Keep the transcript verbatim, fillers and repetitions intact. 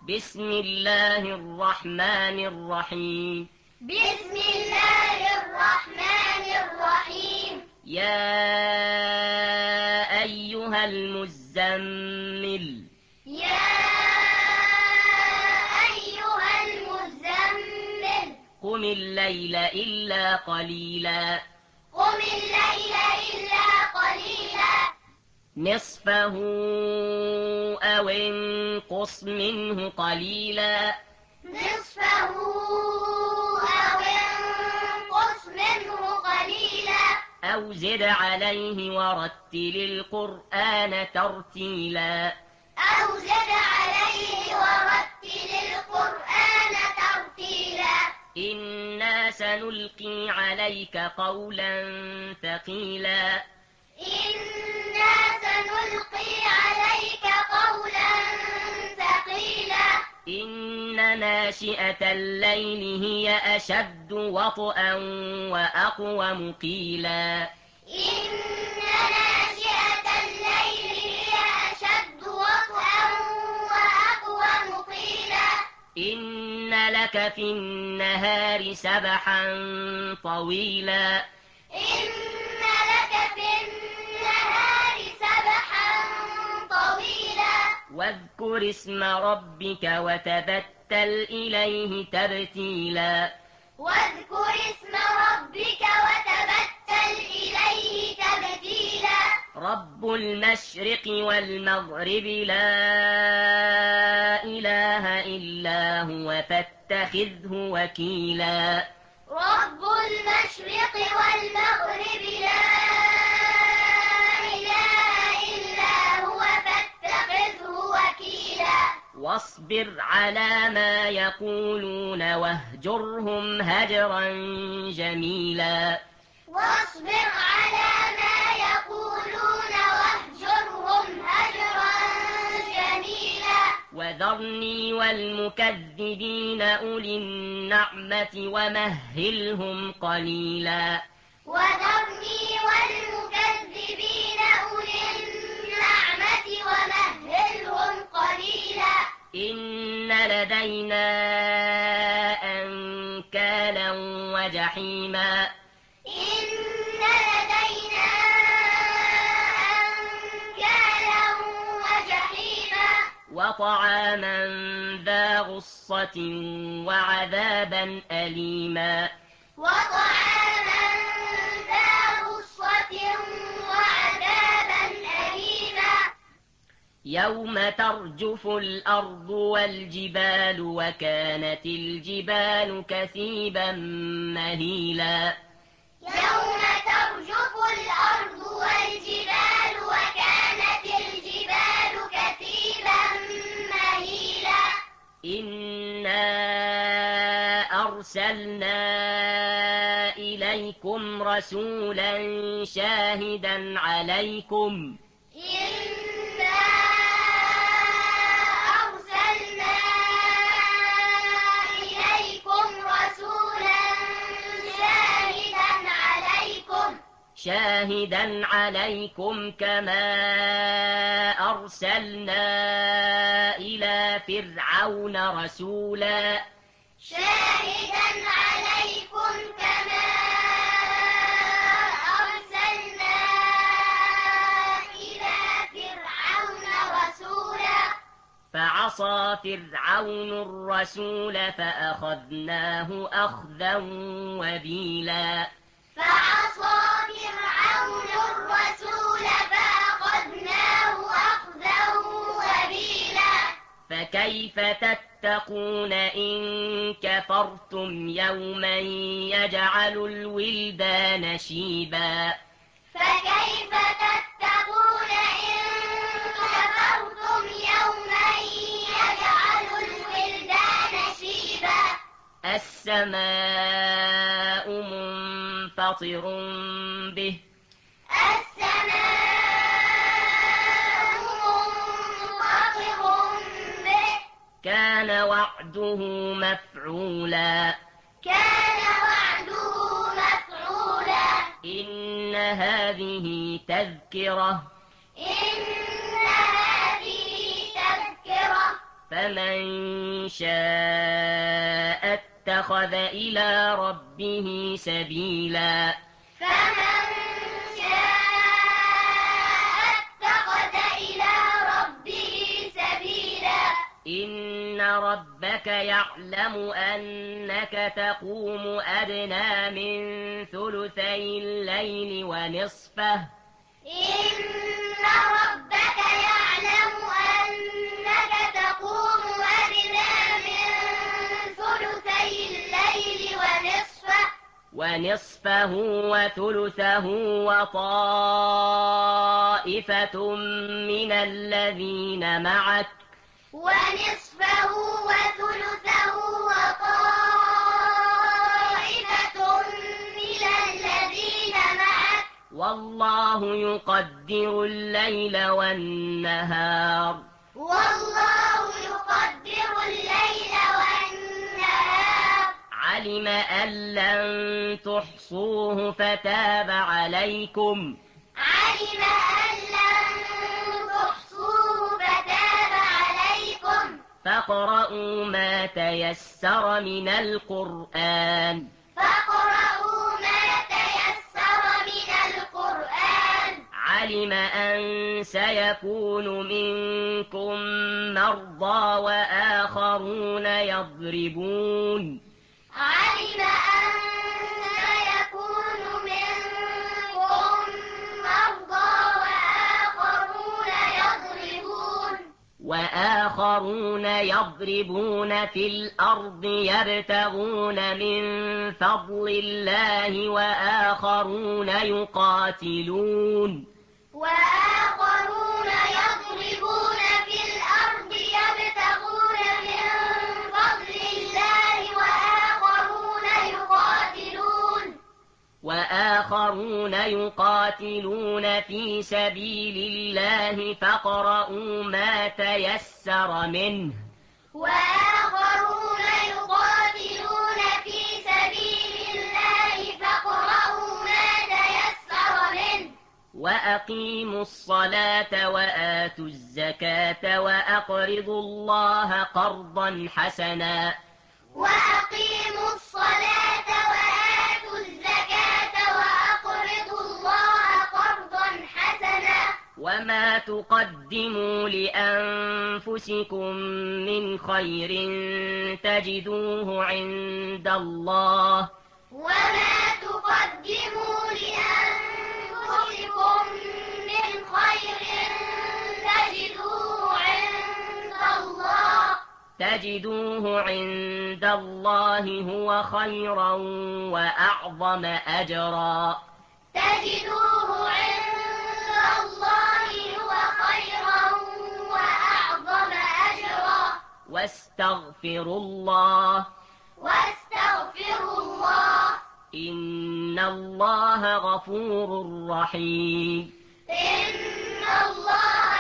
بسم الله الرحمن الرحيم بسم الله الرحمن الرحيم يا أيها المزمل يا أيها المزمل قم الليل إلا قليلا قم الليل إلا قليلا نصفه أو انقص منه قليلا نصفه أو انقص منه قليلا أو زد عليه ورتل القرآن ترتيلا أو زد عليه ورتل القرآن ترتيلا إنا سنلقي عليك قولا ثقيلا إنا سنلقي عليك قولا ثقيلا إن ناشئة الليل هي أشد وطئا وأقوم قيلا إن ناشئة الليل هي أشد وطئا وأقوم قيلا إن لك في النهار سبحا طويلا إن لك في النهار سبحا طويلا واذكر اسم ربك وتبتل إليه تبتيلا واذكر اسم ربك وتبتل إليه تبتيلا رب المشرق والمغرب لا إله إلا هو فاتخذه وكيلا رب المشرق والمغرب لا إله إلا هو فاتخذه وكيلا واصبر على ما يقولون واهجرهم هجرا جميلا واصبر على ما يقولون واهجرهم هجرا جميلا وذرني والمكذبين أولي النعمة ومهلهم قليلا وذرني والمكذبين أولي النعمة ومهلهم قليلا إن لدينا أنكالا وجحيما إن لدينا أنكالا وجحيما وطعاما ذا غصة وعذابا أليما وطعاما ذا غصة وعذابا أليما يوم ترجف الأرض والجبال وكانت الجبال كثيبا مهيلا يوم ترجف الأرض والجبال وكانت الجبال كثيبا مهيلا إنا أرسلنا إليكم رسولا شاهدا عليكم إنا أرسلنا إليكم رسولا شاهدا عليكم شاهدا عليكم كما أرسلنا إلى فرعون رسولا شاهدا عليكم كما أرسلنا إلى فرعون رسولا فعصى فرعون الرسول فأخذناه أخذا وبيلا فعصى فرعون الرسول فأخذناه أخذا وبيلا فكيف تتقون إن كفرتم يوما يجعل الولدان شيبا فكيف تتقون إن كفرتم يوما يجعل الولدان شيبا السماء منفطر به السماء منفطر به كان وعده مفعولا كان وعده مفعولا إن هذه تذكرة إن هذه تذكرة فمن شاء اتخذ إلى ربه سبيلا فمن شاء اتخذ إلى ربه سبيلا إن ربك يعلم أنك تقوم أدنى من ثلثي الليل ونصفه إن ربك يعلم أنك تقوم أدنى من ثلثي الليل ونصفه ونصفه وثلثه وطائفة من الذين معك ونصفه وثلثه وطائفة من الذين معك والله يقدر الليل والنهار والله يقدر الليل والنهار علم أن لن تحصوه فتاب عليكم علم أن لن تحصوه فتاب عليكم فاقرؤوا ما تيسر من القرآن فاقرؤوا ما تيسر من القرآن علم أن سيكون منكم مرضى وآخرون يضربون علم أن سيكون منكم مرضى وآخرون يضربون وآخرون يضربون في الأرض يبتغون من فضل الله وآخرون يقاتلون وآخرون يضربون في الأرض يبتغون من فضل الله وآخرون يقاتلون وآخرون يقاتلون في سبيل الله فاقرؤوا ما تيسر منه وآخرون يقاتلون في سبيل الله فاقرؤوا ما تيسر منه وأقيموا الصلاة وآتوا الزكاة وأقرضوا الله قرضا حسنا وأقيموا الصلاة وآتوا الزكاة وأقرضوا الله قرضا حسنا وما تقدموا لأنفسكم من خير تجدوه عند الله وما تقدموا لأنفسكم من خير تجدوه عند الله تجدوه عند الله هو خيرا وأعظم أجرا تجدوه عند الله هو خيرا وأعظم أجرا واستغفروا الله واستغفروا الله إن الله غفور رحيم إن الله